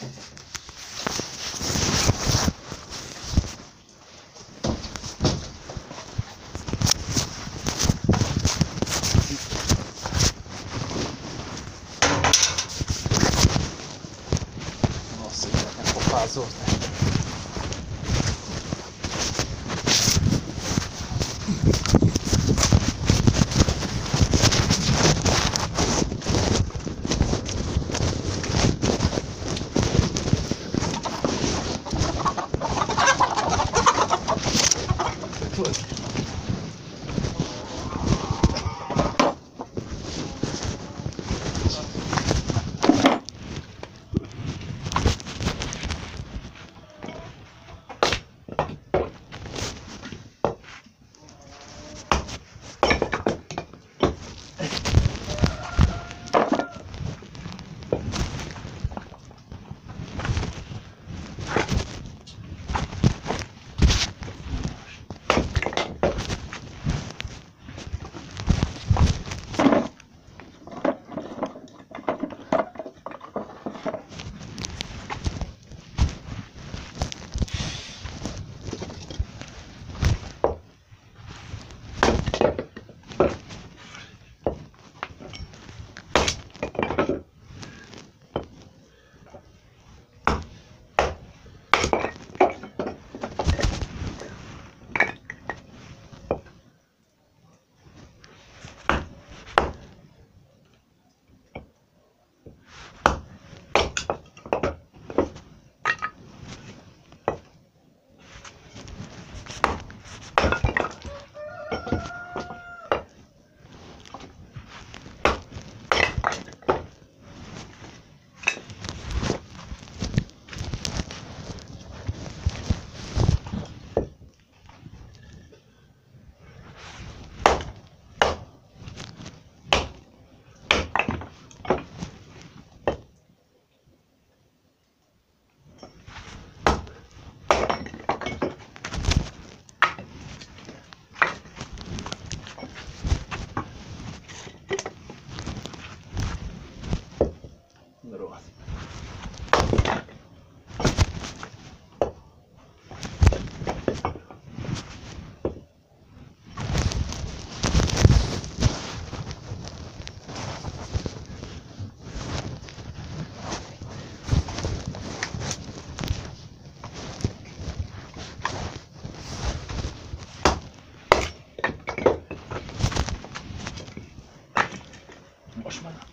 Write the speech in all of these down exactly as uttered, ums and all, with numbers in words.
Nossa, já é pofazor, né? Most már.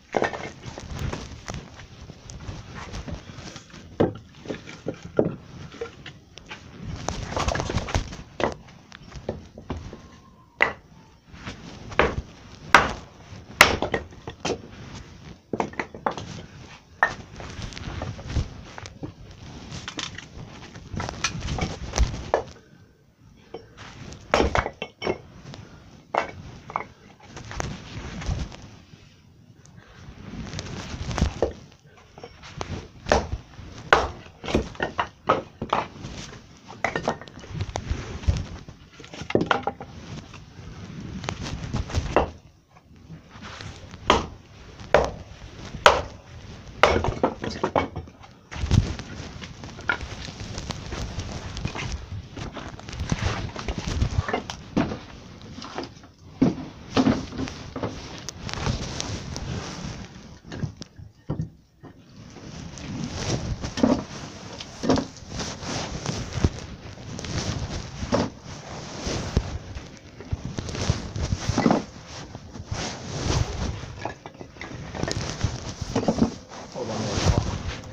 Hol van ott?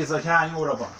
megnézze, hogy hány óra van.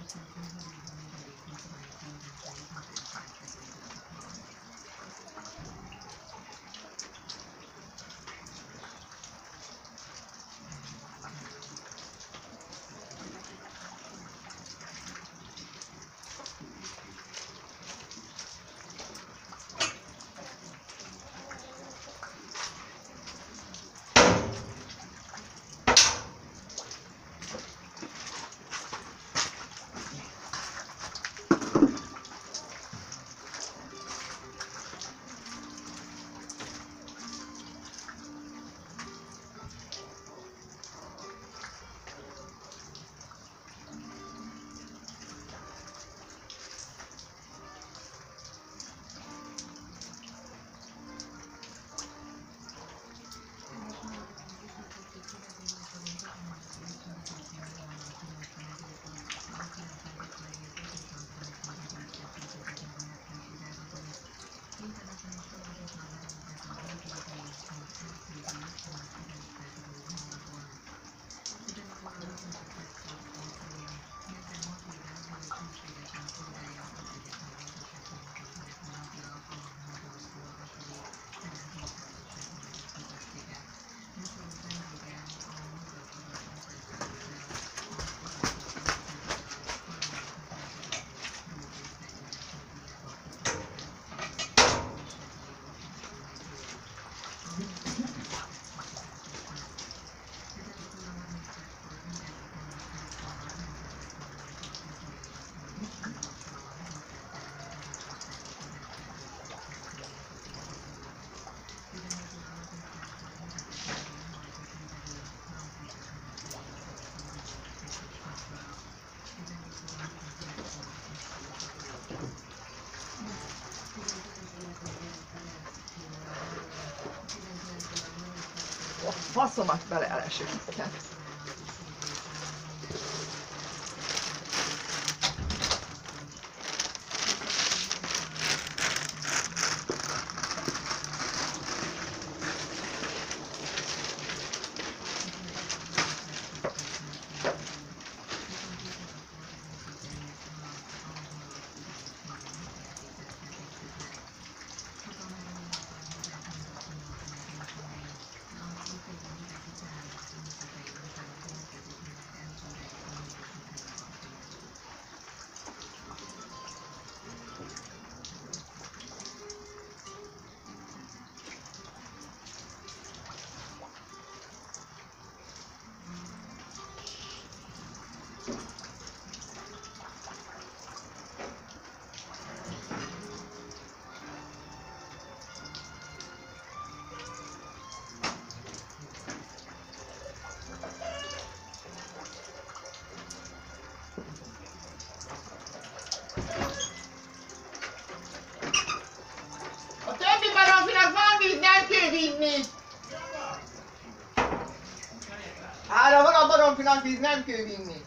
A faszomat bele elesik. A többi baromfinak van víz, nem kell vinni! Ára van a baromfinak víz, nem kell vinni!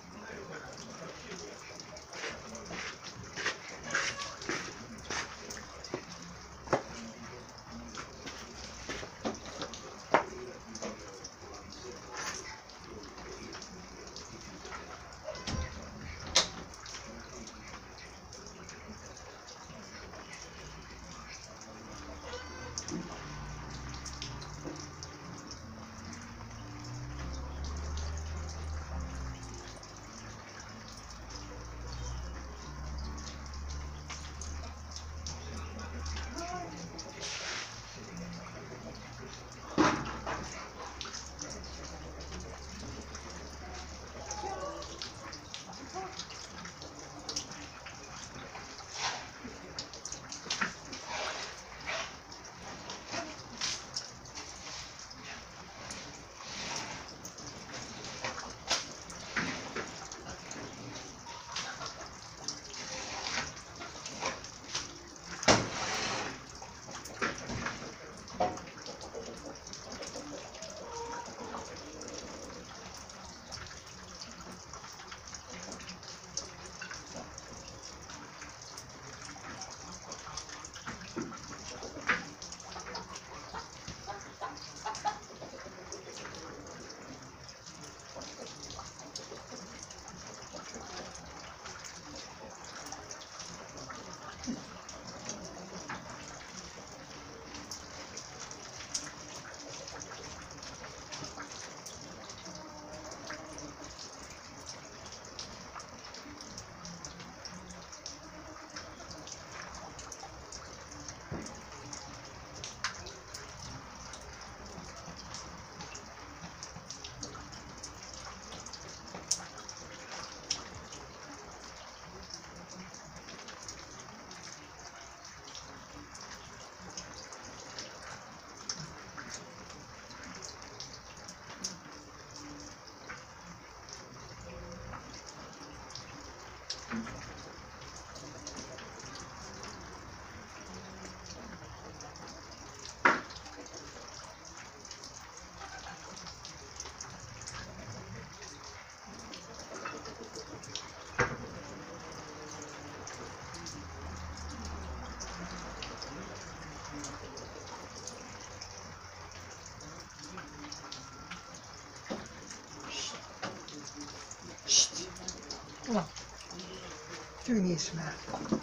Na, tűnés már.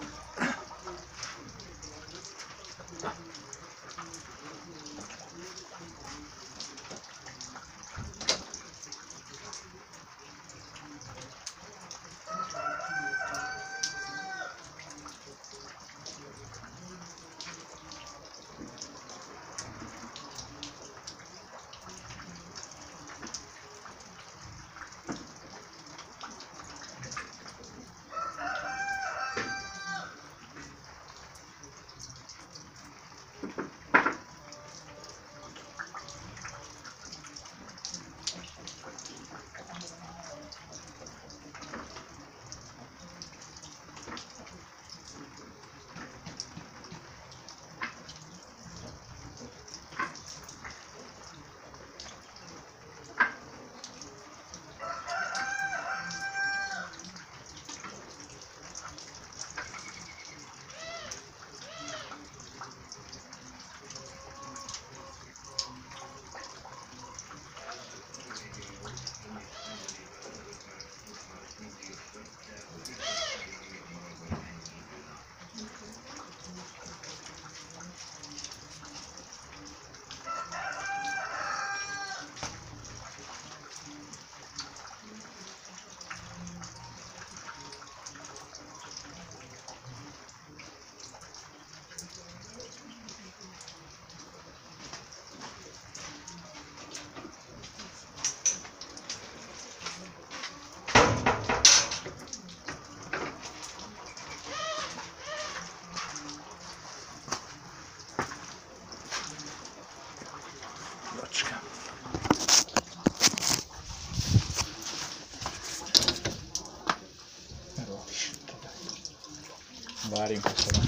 Várjunk a során.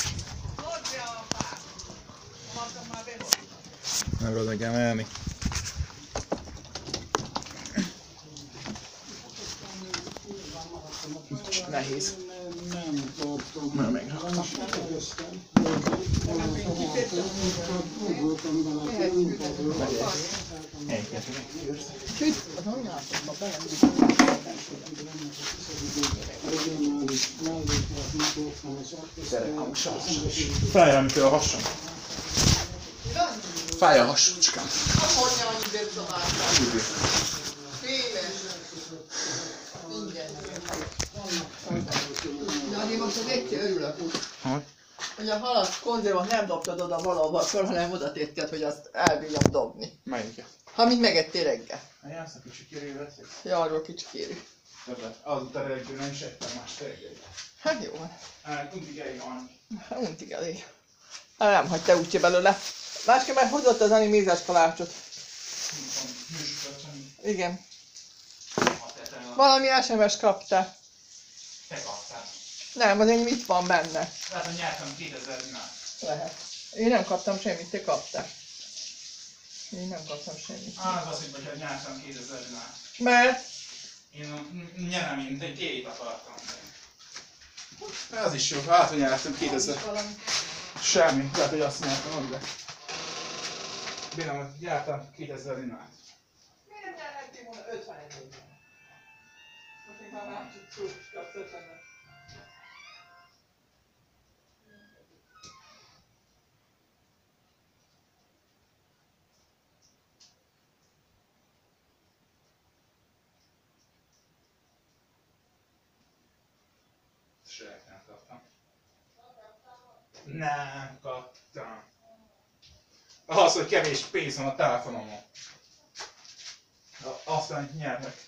Nem rossz nekem elni. Nehéz. Nem tartom. Nem megraktam. Fáj, amitől a hasom. Fáj a hasocskám. Mondja, hogy időt szabáltam. Tényleg. Minden. De azért most az egyszer örülök úgy, Hogy? hogy a halat konzervat nem dobtad oda valahol föl, hanem oda tétted, hogy azt elbírjam dobni. Melyiket? Ha mit megettél reggel. A Jász a kicsi kirévet. Ja, arról kicsi kérő. Azután reggel nem is ettem más reggelit. Hát jó van. Hát mindig elég van. Hát untig elég. Hát nem hagyta útja belőle. Másképp már hozott az Ani mézes kalácsot. Igen. Valami es em es kapta. Te kaptál. Nem, az enyém itt van benne. Lehet, hogy nyertem kétezer dinár. Lehet. Én nem kaptam semmit, te kaptál. Én nem kaptam semmit. Á, az az, hogy nyertem kétezer dinár. Mert? Én nyerem, mint egy tét akartam. Az is jó, hát, hogy nyertem kétezer. Semmi, lehet, hogy azt nyertem, hogy de. Bírom, hogy nyertem kétezer dinár. Miért nem nyerhettél volna ötvenegy évet? Most még már már szó, kapsz ötvenet. Sejt, nem kaptam. Nem kaptam. Az, hogy kevés pénz van a telefonomon. Aztán nyernek.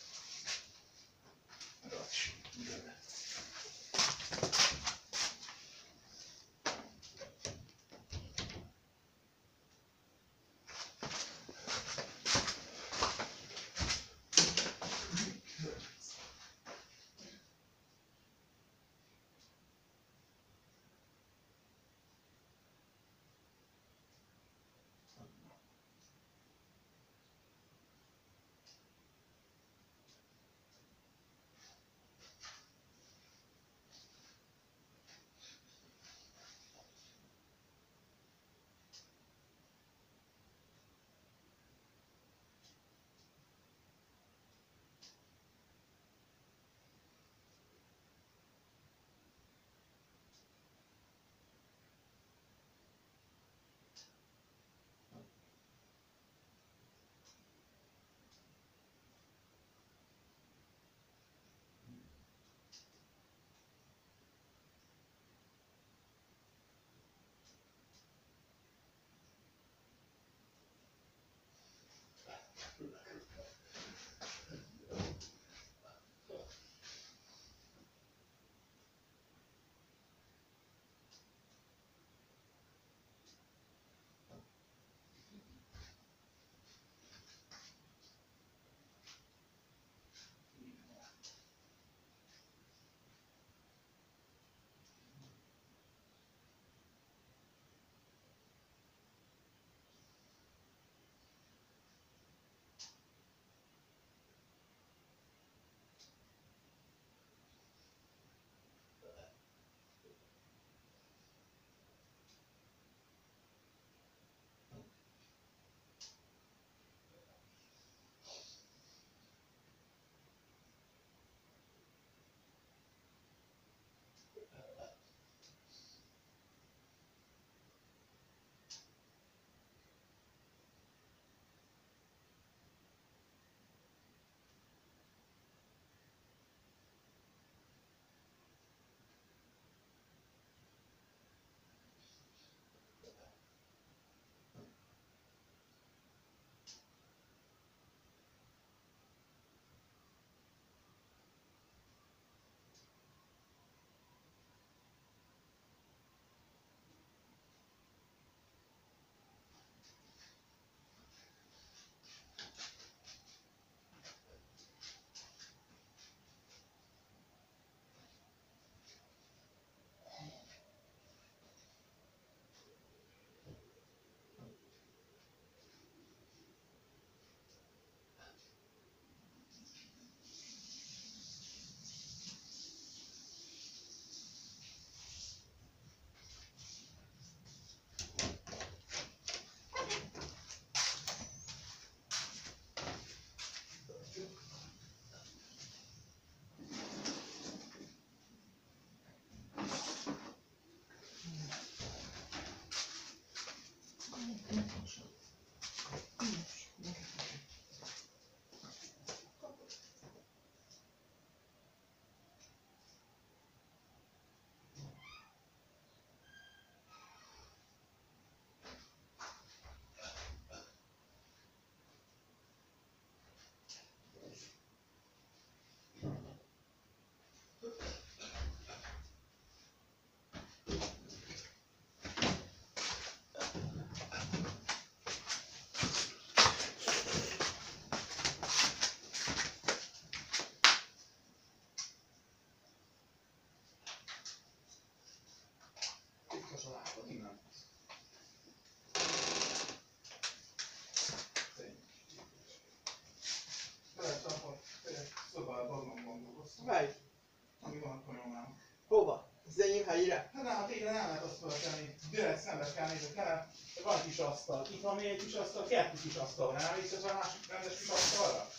Melyik? Ami van a konyomám. Hova? Az enyém helyére? Hát nem, hát végre nem lehet azt föltenni. Direkt szembe kell nézni, kellene. Van egy kis asztal. Itt van még egy kis asztal, kettő kis asztal. Nem emlékszel a másik rendes kis asztalra?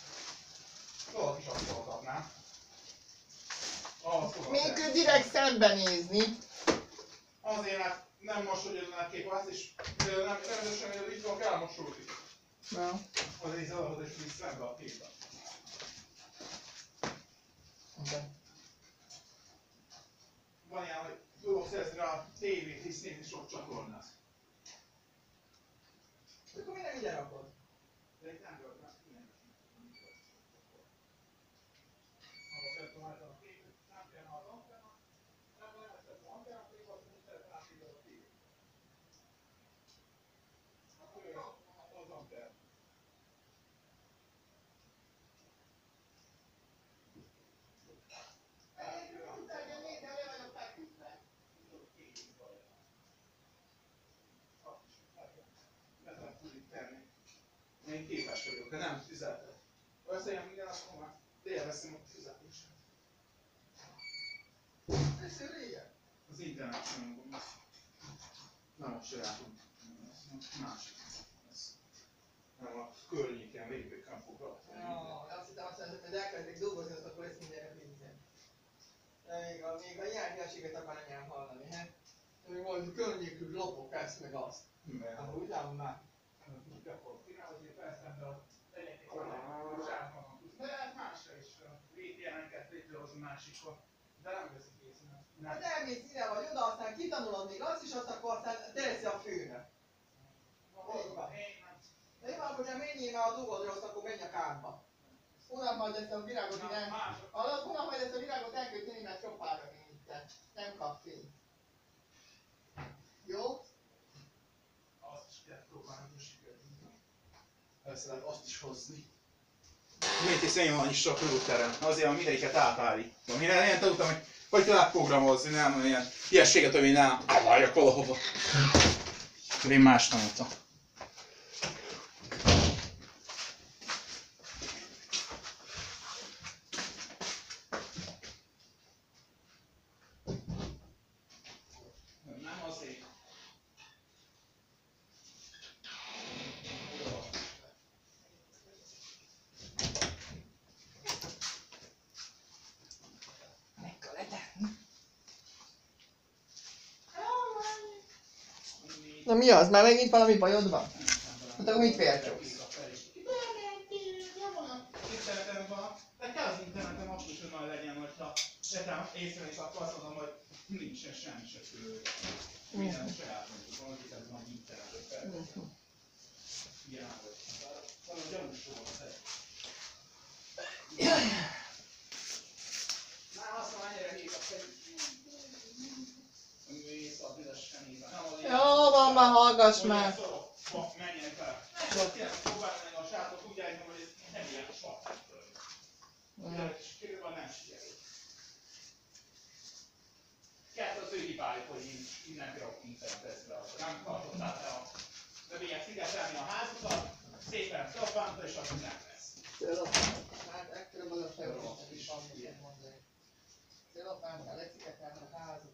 Hol a kis asztalt adnám? Ah, Még direkt szembenézni. Azért, mert nem mosodjon a kép, azt is nem rendesen, hogy itt van kell mosódni. Na. Azért is alapod és visz szembe a képet. De. Van ilyen, hogy tudok szerezni rá a tévét, hisz nézni sok csatornát. Akkor minek ide rakod? De itt nem volt, mert ilyen. Arra feltaláltam a képet, nem kell az antenna, nem lehetett az antenna, pedig azt mondja, hogy szeretném a tévét. Akkor ő az antenna. Én képes vagyok, de nem fizetek. Összejön minden, akkor már élvezem a fizetését. Ez régen. Az internet sem gond. Nem a sajátom. Másik. Ez nem a környéken végvéken fog rajta. Ja, azt hittem azt mondom, hogy elkezdek dolgozni, azt akkor ezt mindenre pénzem. De még a, még a ilyen hülyeséget akar anyám hallani, he? Még valami környékül lopok ezt meg azt. Hát ugyan már. De hát másra is vé pé en-enket létrehozni másikon. De nem veszik észre. Hát elmész ide vagy oda, aztán kitanulod még azt is, azt akkor aztán teszi a főnök. Hol van? Én nem. De jó, akkor menjél már a dolgodra, azt akkor menj a kárba. Hónap majd ezt a virágot így el... Hallod, hónap majd ezt a virágot elkötni, mert csopára mint nem kap fényt. Jó? Azt is kell próbálni, hogy sikerül. Össze azt is hozni. Miért is én van is sok rúterem? Azért van mindegyiket átállítom. Én ilyen tanultam, hogy hogy lehet programozni, nem ilyen ilyességet, hogy nem álljak valahova. Én más tanultam. Nem azért. Na mi az? Már megint valami bajod van? Hát akkor mit félcsogsz? Internetem van, de kell az internetem akkor is onnan legyen, hogyha egyetem észrevész, akkor azt mondom, hogy nincsen semmi se fő. Minden saját mondjuk, van, hogy ez van internetet. Ilyen állapot. Valami gyanús volt ez. Már azt mondom, ennyire hív a fejük. Mész a büdös fenébe. Jó van, már hallgass már! Menjen fel. Szóval tényleg próbálj meg a sátot úgy állítani, hogy ez nem ilyen svartától. És körülbelül nem sikerül. Kettő az ő hibájuk, hogy így nem bírok internetezve. Nem tartottál fel a növények szigetelni a házukat, szépen felpánta és akkor nem lesz. Hát ekkora az a felrólapot is van, mit mondani. Szélapán kell legszigetelni a házat.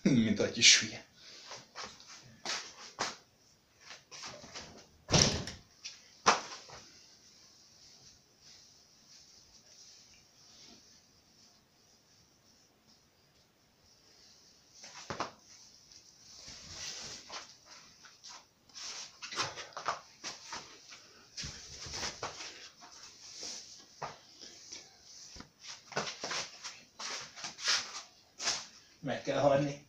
Mint a kis hülye. Meg kell hagyni.